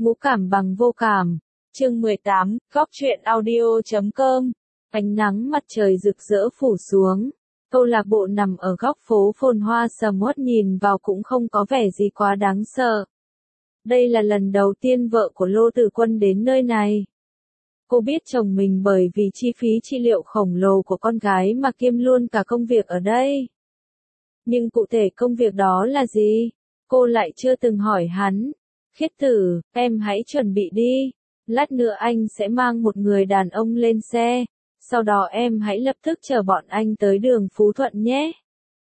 Ngũ cảm bằng vô cảm. Chương 18, góc truyện audio.com. Ánh nắng mặt trời rực rỡ phủ xuống. Câu lạc bộ nằm ở góc phố phồn hoa sầm uất, nhìn vào cũng không có vẻ gì quá đáng sợ. Đây là lần đầu tiên vợ của Lô Tử Quân đến nơi này. Cô biết chồng mình bởi vì chi phí trị liệu khổng lồ của con gái mà kiêm luôn cả công việc ở đây. Nhưng cụ thể công việc đó là gì? Cô lại chưa từng hỏi hắn. Khiết Tử, em hãy chuẩn bị đi. Lát nữa anh sẽ mang một người đàn ông lên xe. Sau đó em hãy lập tức chở bọn anh tới đường Phú Thuận nhé.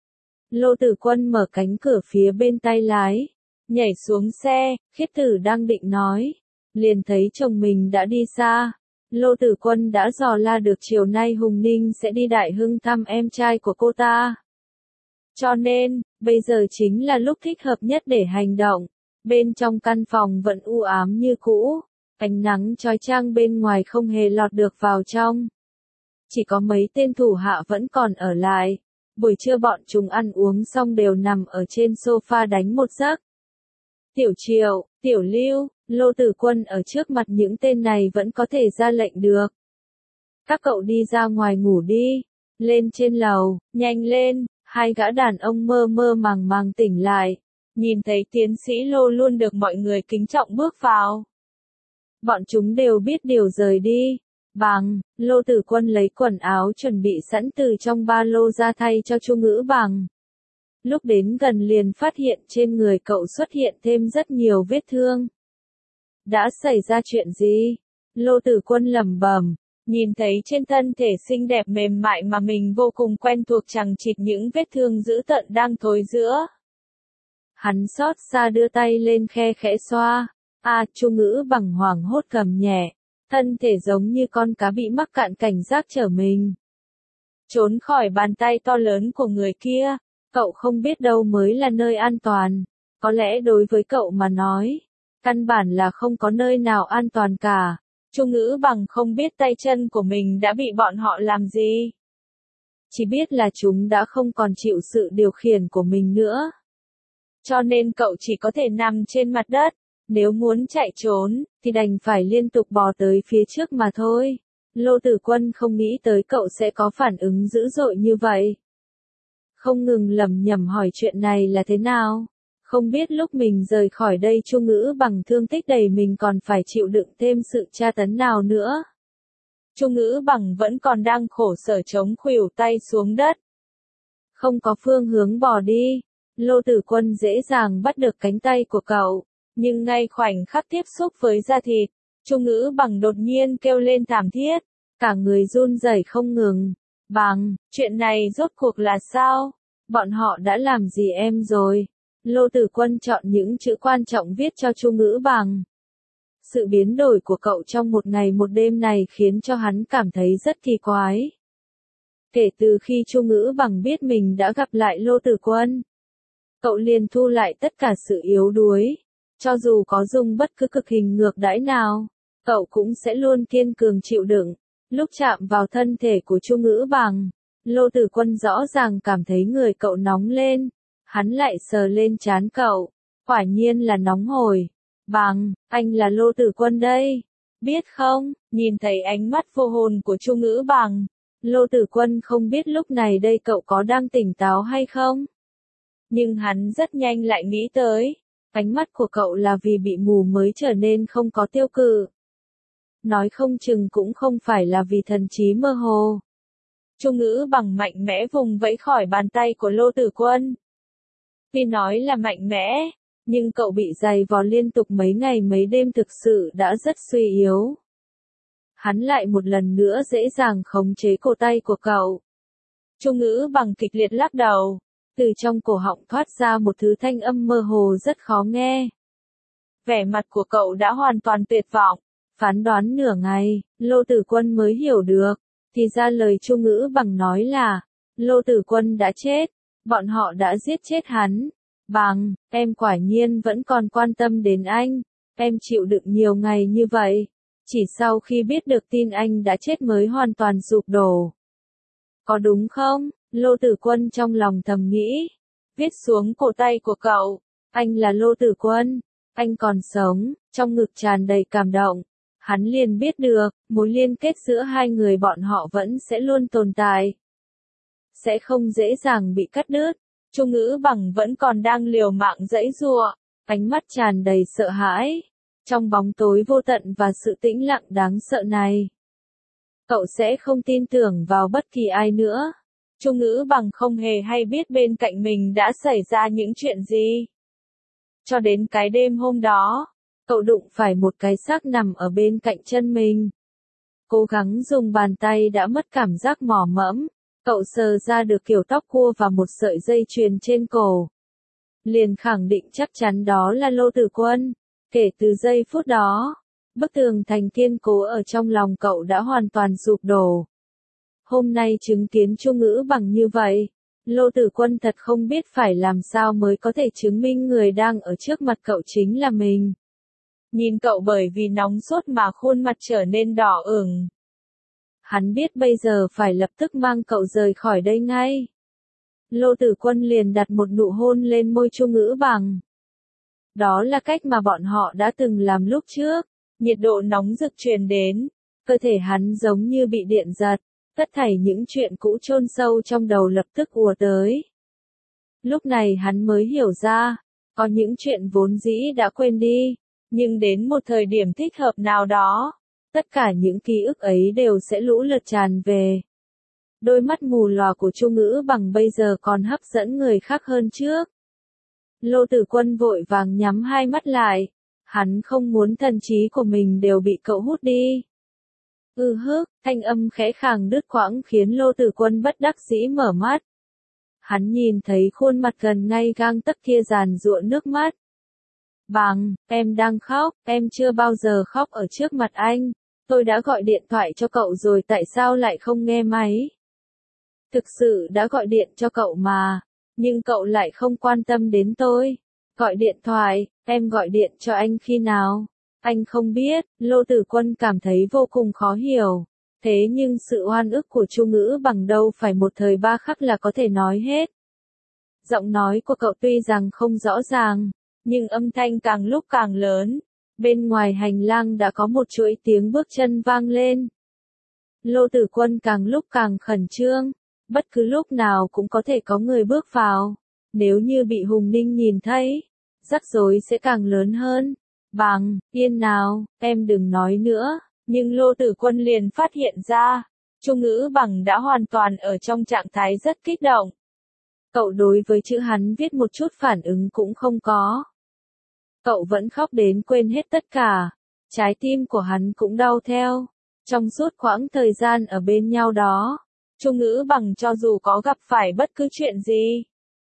Lô Tử Quân mở cánh cửa phía bên tay lái. Nhảy xuống xe, Khiết Tử đang định nói. Liền thấy chồng mình đã đi xa. Lô Tử Quân đã dò la được chiều nay Hùng Ninh sẽ đi Đại Hưng thăm em trai của cô ta. Cho nên, bây giờ chính là lúc thích hợp nhất để hành động. Bên trong căn phòng vẫn u ám như cũ. Ánh nắng chói chang bên ngoài không hề lọt được vào trong. Chỉ có mấy tên thủ hạ vẫn còn ở lại. Buổi trưa bọn chúng ăn uống xong đều nằm ở trên sofa đánh một giấc. Tiểu Triệu, Tiểu Lưu, Lô Tử Quân ở trước mặt những tên này vẫn có thể ra lệnh được. Các cậu đi ra ngoài ngủ đi. Lên trên lầu, nhanh lên. Hai gã đàn ông mơ mơ màng màng tỉnh lại. Nhìn thấy tiến sĩ Lô luôn được mọi người kính trọng bước vào. Bọn chúng đều biết điều rời đi. Bằng, Lô Tử Quân lấy quần áo chuẩn bị sẵn từ trong ba lô ra thay cho Chu Ngữ Bằng. Lúc đến gần liền phát hiện trên người cậu xuất hiện thêm rất nhiều vết thương. Đã xảy ra chuyện gì? Lô Tử Quân lẩm bẩm, nhìn thấy trên thân thể xinh đẹp mềm mại mà mình vô cùng quen thuộc chằng chịt những vết thương dữ tợn đang thối rữa. Hắn xót xa đưa tay lên khe khẽ xoa. Chu Ngữ Bằng hoảng hốt cầm nhẹ, thân thể giống như con cá bị mắc cạn cảnh giác trở mình. Trốn khỏi bàn tay to lớn của người kia, cậu không biết đâu mới là nơi an toàn. Có lẽ đối với cậu mà nói, căn bản là không có nơi nào an toàn cả. Chu Ngữ Bằng không biết tay chân của mình đã bị bọn họ làm gì. Chỉ biết là chúng đã không còn chịu sự điều khiển của mình nữa. Cho nên cậu chỉ có thể nằm trên mặt đất. Nếu muốn chạy trốn, thì đành phải liên tục bò tới phía trước mà thôi. Lô Tử Quân không nghĩ tới cậu sẽ có phản ứng dữ dội như vậy. Không ngừng lẩm nhẩm hỏi chuyện này là thế nào. Không biết lúc mình rời khỏi đây Chu Ngữ Bằng thương tích đầy mình còn phải chịu đựng thêm sự tra tấn nào nữa. Chu Ngữ Bằng vẫn còn đang khổ sở chống khuỷu tay xuống đất. Không có phương hướng bò đi. Lô Tử Quân dễ dàng bắt được cánh tay của cậu. Nhưng ngay khoảnh khắc tiếp xúc với da thịt, Chu Ngữ Bằng đột nhiên kêu lên thảm thiết, cả người run rẩy không ngừng. Bằng, chuyện này rốt cuộc là sao? Bọn họ đã làm gì em rồi? Lô Tử Quân chọn những chữ quan trọng viết cho Chu Ngữ Bằng. Sự biến đổi của cậu trong một ngày một đêm này khiến cho hắn cảm thấy rất kỳ quái. Kể từ khi Chu Ngữ Bằng biết mình đã gặp lại Lô Tử Quân, cậu liền thu lại tất cả sự yếu đuối. Cho dù có dùng bất cứ cực hình ngược đãi nào, cậu cũng sẽ luôn kiên cường chịu đựng. Lúc chạm vào thân thể của Chu Ngữ Bằng, Lô Tử Quân rõ ràng cảm thấy người cậu nóng lên. Hắn lại sờ lên trán cậu. Quả nhiên là nóng hổi. Bằng, anh là Lô Tử Quân đây. Biết không, nhìn thấy ánh mắt vô hồn của Chu Ngữ Bằng. Lô Tử Quân không biết lúc này đây cậu có đang tỉnh táo hay không. Nhưng hắn rất nhanh lại nghĩ tới. Ánh mắt của cậu là vì bị mù mới trở nên không có tiêu cự. Nói không chừng cũng không phải là vì thần trí mơ hồ. Chu Ngữ Bằng mạnh mẽ vùng vẫy khỏi bàn tay của Lô Tử Quân. Tuy nói là mạnh mẽ, nhưng cậu bị giày vò liên tục mấy ngày mấy đêm thực sự đã rất suy yếu. Hắn lại một lần nữa dễ dàng khống chế cổ tay của cậu. Chu Ngữ Bằng kịch liệt lắc đầu. Từ trong cổ họng thoát ra một thứ thanh âm mơ hồ rất khó nghe. Vẻ mặt của cậu đã hoàn toàn tuyệt vọng. Phán đoán nửa ngày, Lô Tử Quân mới hiểu được. Thì ra lời Chu Ngữ Bằng nói là, Lô Tử Quân đã chết. Bọn họ đã giết chết hắn. Bằng, em quả nhiên vẫn còn quan tâm đến anh. Em chịu đựng nhiều ngày như vậy. Chỉ sau khi biết được tin anh đã chết mới hoàn toàn sụp đổ. Có đúng không? Lô Tử Quân trong lòng thầm nghĩ. Viết xuống cổ tay của cậu. Anh là Lô Tử Quân. anh còn sống, trong ngực tràn đầy cảm động. Hắn liền biết được, mối liên kết giữa hai người bọn họ vẫn sẽ luôn tồn tại. Sẽ không dễ dàng bị cắt đứt. Chu Ngữ Bằng vẫn còn đang liều mạng giãy giụa, ánh mắt tràn đầy sợ hãi. Trong bóng tối vô tận và sự tĩnh lặng đáng sợ này, cậu sẽ không tin tưởng vào bất kỳ ai nữa. Chu Ngữ Bằng không hề hay biết bên cạnh mình đã xảy ra những chuyện gì. Cho đến cái đêm hôm đó, cậu đụng phải một cái xác nằm ở bên cạnh chân mình. Cố gắng dùng bàn tay đã mất cảm giác mò mẫm, cậu sờ ra được kiểu tóc cua và một sợi dây chuyền trên cổ. Liền khẳng định chắc chắn đó là Lô Tử Quân. Kể từ giây phút đó, bức tường thành kiên cố ở trong lòng cậu đã hoàn toàn sụp đổ. Hôm nay chứng kiến Chu Ngữ Bằng như vậy, Lô Tử Quân thật không biết phải làm sao mới có thể chứng minh người đang ở trước mặt cậu chính là mình. Nhìn cậu bởi vì nóng sốt mà khuôn mặt trở nên đỏ ửng. Hắn biết bây giờ phải lập tức mang cậu rời khỏi đây ngay. Lô Tử Quân liền đặt một nụ hôn lên môi Chu Ngữ Bằng. Đó là cách mà bọn họ đã từng làm lúc trước. Nhiệt độ nóng rực truyền đến, cơ thể hắn giống như bị điện giật, tất thảy những chuyện cũ chôn sâu trong đầu lập tức ùa tới. Lúc này hắn mới hiểu ra, có những chuyện vốn dĩ đã quên đi, nhưng đến một thời điểm thích hợp nào đó, tất cả những ký ức ấy đều sẽ lũ lượt tràn về. Đôi mắt mù lòa của Chu Ngữ Bằng bây giờ còn hấp dẫn người khác hơn trước. Lô Tử Quân vội vàng nhắm hai mắt lại, hắn không muốn thần trí của mình đều bị cậu hút đi. Thanh âm khẽ khàng đứt quãng khiến Lô Tử Quân bất đắc dĩ mở mắt. Hắn nhìn thấy khuôn mặt gần ngay gang tấc kia giàn giụa nước mắt. Bằng, em đang khóc, em chưa bao giờ khóc ở trước mặt anh. Tôi đã gọi điện thoại cho cậu rồi tại sao lại không nghe máy? Thực sự đã gọi điện cho cậu mà, nhưng cậu lại không quan tâm đến tôi. Gọi điện thoại, em gọi điện cho anh khi nào? Anh không biết. Lô Tử Quân cảm thấy vô cùng khó hiểu. Thế nhưng sự oan ức của Chu Ngữ Bằng đâu phải một thời ba khắc là có thể nói hết. Giọng nói của cậu tuy rằng không rõ ràng, nhưng âm thanh càng lúc càng lớn. Bên ngoài hành lang đã có một chuỗi tiếng bước chân vang lên. Lô Tử Quân càng lúc càng khẩn trương. Bất cứ lúc nào cũng có thể có người bước vào. Nếu như bị Hùng Ninh nhìn thấy, rắc rối sẽ càng lớn hơn. Bằng, yên nào, em đừng nói nữa. Nhưng Lô Tử Quân liền phát hiện ra, Chu Ngữ Bằng đã hoàn toàn ở trong trạng thái rất kích động. Cậu đối với chữ hắn viết một chút phản ứng cũng không có. Cậu vẫn khóc đến quên hết tất cả. Trái tim của hắn cũng đau theo. Trong suốt quãng thời gian ở bên nhau đó, Chu Ngữ Bằng cho dù có gặp phải bất cứ chuyện gì,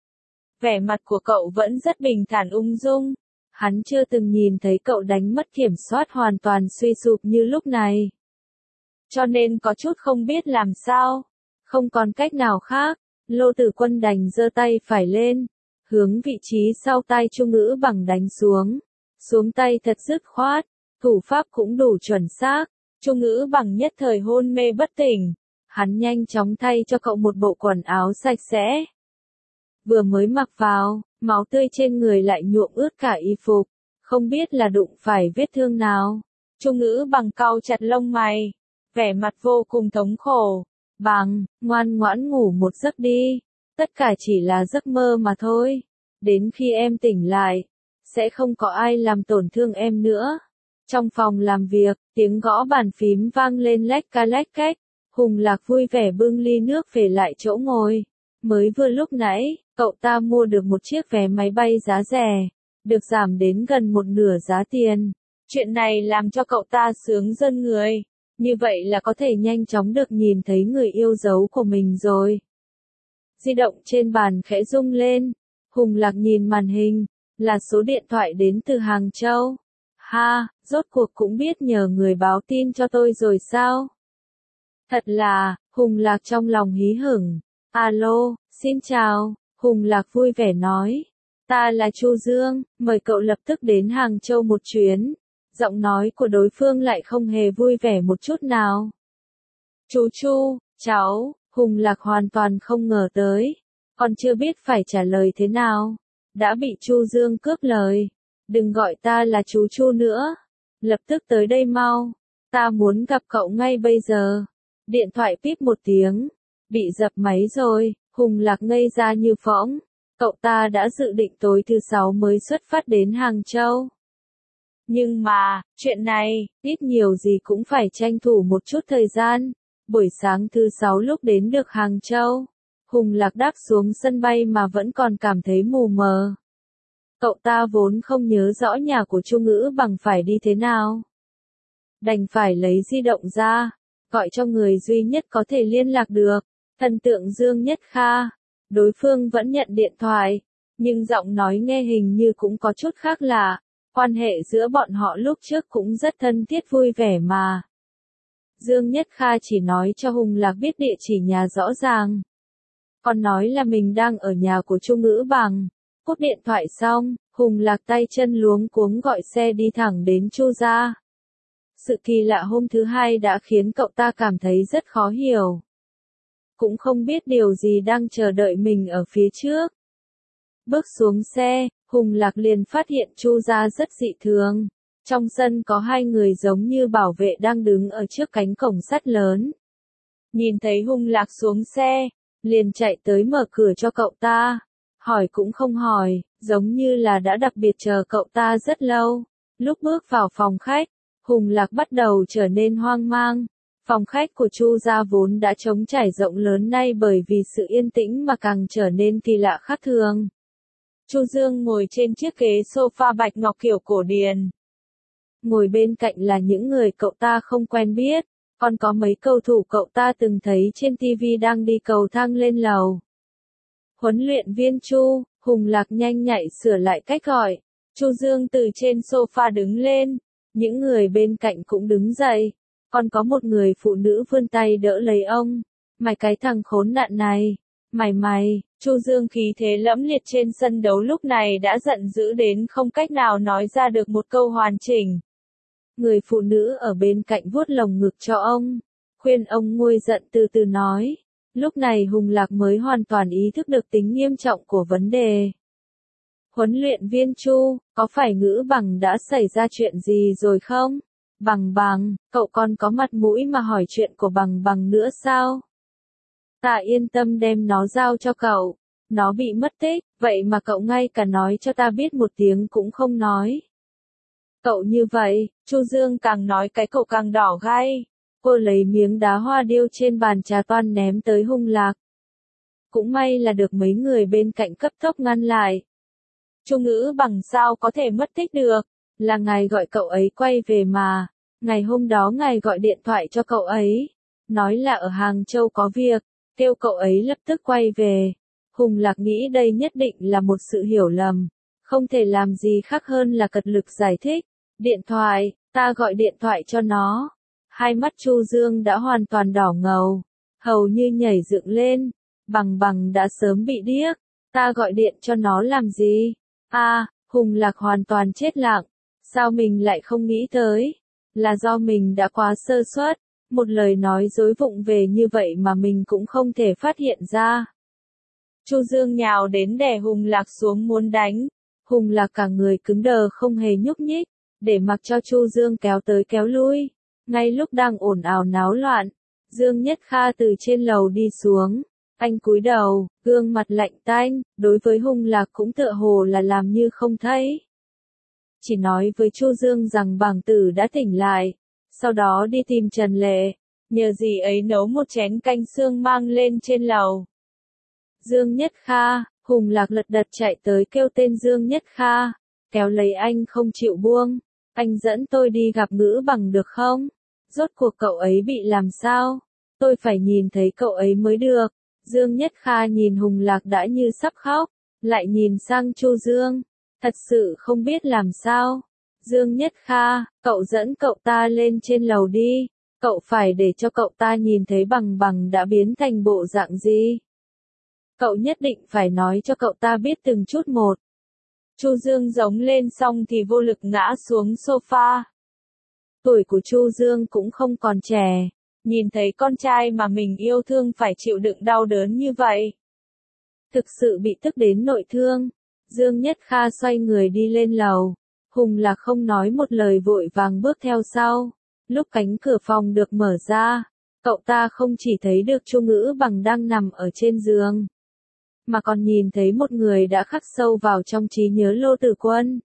vẻ mặt của cậu vẫn rất bình thản ung dung. Hắn chưa từng nhìn thấy cậu đánh mất kiểm soát hoàn toàn suy sụp như lúc này. Cho nên có chút không biết làm sao. Không còn cách nào khác, Lô Tử Quân đành giơ tay phải lên, hướng vị trí sau tai Chu Ngữ Bằng đánh xuống. Xuống tay thật dứt khoát, thủ pháp cũng đủ chuẩn xác. Chu Ngữ Bằng nhất thời hôn mê bất tỉnh. Hắn nhanh chóng thay cho cậu một bộ quần áo sạch sẽ. Vừa mới mặc vào, máu tươi trên người lại nhuộm ướt cả y phục. Không biết là đụng phải vết thương nào. Chu Ngữ Bằng cau chặt lông mày, vẻ mặt vô cùng thống khổ. Bằng, ngoan ngoãn ngủ một giấc đi. Tất cả chỉ là giấc mơ mà thôi. Đến khi em tỉnh lại, sẽ không có ai làm tổn thương em nữa. Trong phòng làm việc, tiếng gõ bàn phím vang lên lách ca lách cách. Hùng Lạc vui vẻ bưng ly nước về lại chỗ ngồi. Mới vừa lúc nãy, cậu ta mua được một chiếc vé máy bay giá rẻ, được giảm đến gần một nửa giá tiền. Chuyện này làm cho cậu ta sướng rơn người. Như vậy là có thể nhanh chóng được nhìn thấy người yêu dấu của mình rồi. Di động trên bàn khẽ rung lên. Hùng Lạc nhìn màn hình, là số điện thoại đến từ Hàng Châu. Ha, rốt cuộc cũng biết nhờ người báo tin cho tôi rồi sao? Thật là, Hùng Lạc trong lòng hí hửng. Alo, xin chào, Hùng Lạc vui vẻ nói. Ta là Chu Dương, mời cậu lập tức đến Hàng Châu một chuyến. Giọng nói của đối phương lại không hề vui vẻ một chút nào. Chú Chu, cháu, Hùng Lạc hoàn toàn không ngờ tới. Còn chưa biết phải trả lời thế nào. Đã bị Chu Dương cướp lời. Đừng gọi ta là chú Chu nữa. Lập tức tới đây mau. Ta muốn gặp cậu ngay bây giờ. Điện thoại píp một tiếng. Bị dập máy rồi, Hùng Lạc ngây ra như phỗng. Cậu ta đã dự định tối thứ 6 mới xuất phát đến Hàng Châu. Nhưng mà, chuyện này, ít nhiều gì cũng phải tranh thủ một chút thời gian. Buổi sáng thứ 6 lúc đến được Hàng Châu, Hùng Lạc đáp xuống sân bay mà vẫn còn cảm thấy mù mờ. Cậu ta vốn không nhớ rõ nhà của Chu Ngữ Bằng phải đi thế nào. Đành phải lấy di động ra, gọi cho người duy nhất có thể liên lạc được, thần tượng Dương Nhất Kha. Đối phương vẫn nhận điện thoại, nhưng giọng nói nghe hình như cũng có chút khác lạ. Quan hệ giữa bọn họ lúc trước cũng rất thân thiết vui vẻ mà. Dương Nhất Kha chỉ nói cho Hùng Lạc biết địa chỉ nhà rõ ràng. Còn nói là mình đang ở nhà của Chu Ngữ Bằng. Cúp điện thoại xong, Hùng Lạc tay chân luống cuống gọi xe đi thẳng đến Chu gia. Sự kỳ lạ hôm thứ hai đã khiến cậu ta cảm thấy rất khó hiểu. Cũng không biết điều gì đang chờ đợi mình ở phía trước. Bước xuống xe, Hùng Lạc liền phát hiện Chu gia rất dị thường. Trong sân có hai người giống như bảo vệ đang đứng ở trước cánh cổng sắt lớn. Nhìn thấy Hùng Lạc xuống xe, liền chạy tới mở cửa cho cậu ta. Hỏi cũng không hỏi, giống như là đã đặc biệt chờ cậu ta rất lâu. Lúc bước vào phòng khách, Hùng Lạc bắt đầu trở nên hoang mang. Phòng khách của Chu gia vốn đã trống trải rộng lớn nay bởi vì sự yên tĩnh mà càng trở nên kỳ lạ khác thường. Chu Dương ngồi trên chiếc ghế sofa bạch ngọc kiểu cổ điển. Ngồi bên cạnh là những người cậu ta không quen biết, còn có mấy cầu thủ cậu ta từng thấy trên TV đang đi cầu thang lên lầu. Huấn luyện viên Chu, Hùng Lạc nhanh nhạy sửa lại cách gọi. Chu Dương từ trên sofa đứng lên, những người bên cạnh cũng đứng dậy, còn có một người phụ nữ vươn tay đỡ lấy ông. Mày cái thằng khốn nạn này, mày, Chu Dương khí thế lẫm liệt trên sân đấu lúc này đã giận dữ đến không cách nào nói ra được một câu hoàn chỉnh. Người phụ nữ ở bên cạnh vuốt lồng ngực cho ông, khuyên ông nguôi giận từ từ nói. Lúc này Hùng Lạc mới hoàn toàn ý thức được tính nghiêm trọng của vấn đề. Huấn luyện viên Chu, có phải Ngữ Bằng đã xảy ra chuyện gì rồi không? Bằng, cậu còn có mặt mũi mà hỏi chuyện của Bằng nữa sao? Ta yên tâm đem nó giao cho cậu. Nó bị mất tích, vậy mà cậu ngay cả nói cho ta biết một tiếng cũng không nói. Cậu như vậy, Chu Dương càng nói cái cậu càng đỏ gai. Cô lấy miếng đá hoa điêu trên bàn trà toan ném tới Hùng Lạc. Cũng may là được mấy người bên cạnh cấp tốc ngăn lại. Chu Ngữ Bằng sao có thể mất tích được, là ngài gọi cậu ấy quay về mà. Ngày hôm đó ngài gọi điện thoại cho cậu ấy, nói là ở Hàng Châu có việc, kêu cậu ấy lập tức quay về. Hùng Lạc nghĩ đây nhất định là một sự hiểu lầm, không thể làm gì khác hơn là cật lực giải thích. Điện thoại, ta gọi điện thoại cho nó. Hai mắt Chu Dương đã hoàn toàn đỏ ngầu, hầu như nhảy dựng lên. Bằng đã sớm bị điếc, ta gọi điện cho nó làm gì? Hùng Lạc hoàn toàn chết lặng. Sao mình lại không nghĩ tới? Là do mình đã quá sơ suất, một lời nói dối vụng về như vậy mà mình cũng không thể phát hiện ra. Chu Dương nhào đến đè Hùng Lạc xuống muốn đánh. Hùng Lạc cả người cứng đờ không hề nhúc nhích, để mặc cho Chu Dương kéo tới kéo lui. Ngay lúc đang ồn ào náo loạn, Dương Nhất Kha từ trên lầu đi xuống. Anh cúi đầu, gương mặt lạnh tanh, đối với Hùng Lạc cũng tựa hồ là làm như không thấy. Chỉ nói với Chu Dương rằng Bằng Tử đã tỉnh lại, sau đó đi tìm Trần Lệ, nhờ dì ấy nấu một chén canh xương mang lên trên lầu. Dương Nhất Kha, Hùng Lạc lật đật chạy tới kêu tên Dương Nhất Kha, kéo lấy anh không chịu buông. Anh dẫn tôi đi gặp Ngữ Bằng được không? Rốt cuộc cậu ấy bị làm sao? Tôi phải nhìn thấy cậu ấy mới được. Dương Nhất Kha nhìn Hùng Lạc đã như sắp khóc, lại nhìn sang Chu Dương, thật sự không biết làm sao. Dương Nhất Kha, cậu dẫn cậu ta lên trên lầu đi, cậu phải để cho cậu ta nhìn thấy Bằng đã biến thành bộ dạng gì. Cậu nhất định phải nói cho cậu ta biết từng chút một. Chu Dương giống lên xong thì vô lực ngã xuống sofa. Tuổi của Chu Dương cũng không còn trẻ, nhìn thấy con trai mà mình yêu thương phải chịu đựng đau đớn như vậy. Thực sự bị tức đến nội thương. Dương Nhất Kha xoay người đi lên lầu, Hùng Lạc không nói một lời vội vàng bước theo sau. Lúc cánh cửa phòng được mở ra, cậu ta không chỉ thấy được Chu Ngữ Bằng đang nằm ở trên giường, mà còn nhìn thấy một người đã khắc sâu vào trong trí nhớ Lô Tử Quân.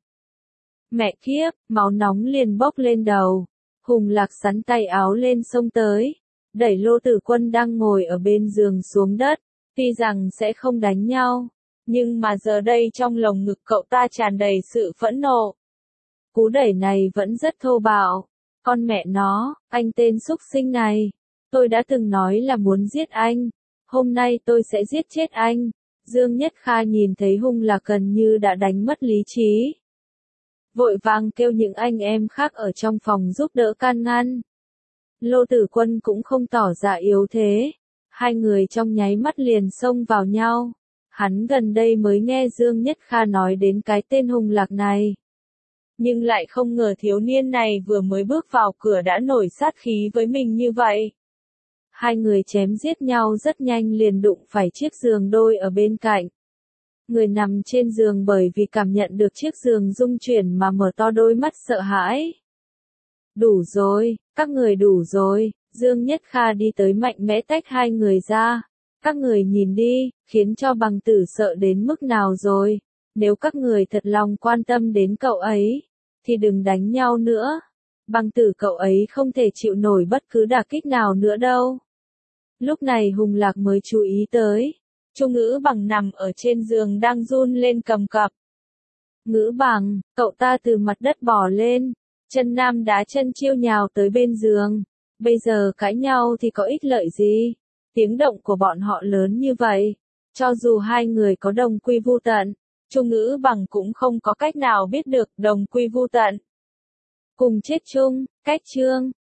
Mẹ kiếp, máu nóng liền bốc lên đầu. Hùng Lạc sắn tay áo lên xông tới, đẩy Lô Tử Quân đang ngồi ở bên giường xuống đất. Tuy rằng sẽ không đánh nhau, nhưng mà giờ đây trong lồng ngực cậu ta tràn đầy sự phẫn nộ. Cú đẩy này vẫn rất thô bạo. Con mẹ nó, anh tên súc sinh này. Tôi đã từng nói là muốn giết anh. Hôm nay tôi sẽ giết chết anh. Dương Nhất Kha nhìn thấy Hùng Lạc gần như đã đánh mất lý trí. Vội vàng kêu những anh em khác ở trong phòng giúp đỡ can ngăn. Lô Tử Quân cũng không tỏ ra yếu thế. Hai người trong nháy mắt liền xông vào nhau. Hắn gần đây mới nghe Dương Nhất Kha nói đến cái tên Hùng Lạc này. Nhưng lại không ngờ thiếu niên này vừa mới bước vào cửa đã nổi sát khí với mình như vậy. Hai người chém giết nhau rất nhanh liền đụng phải chiếc giường đôi ở bên cạnh. Người nằm trên giường bởi vì cảm nhận được chiếc giường rung chuyển mà mở to đôi mắt sợ hãi. Đủ rồi, các người đủ rồi. Dương Nhất Kha đi tới mạnh mẽ tách hai người ra. Các người nhìn đi, khiến cho Bằng Tử sợ đến mức nào rồi. Nếu các người thật lòng quan tâm đến cậu ấy, thì đừng đánh nhau nữa. Bằng Tử cậu ấy không thể chịu nổi bất cứ đả kích nào nữa đâu. Lúc này Hùng Lạc mới chú ý tới. Chu Ngữ Bằng nằm ở trên giường đang run lên cầm cập. Ngữ Bằng, cậu ta từ mặt đất bò lên. Chân nam đá chân chiêu nhào tới bên giường. Bây giờ cãi nhau thì có ích lợi gì? Tiếng động của bọn họ lớn như vậy. Cho dù hai người có đồng quy vu tận, Chu Ngữ Bằng cũng không có cách nào biết được đồng quy vu tận. Cùng chết chung, cách chương.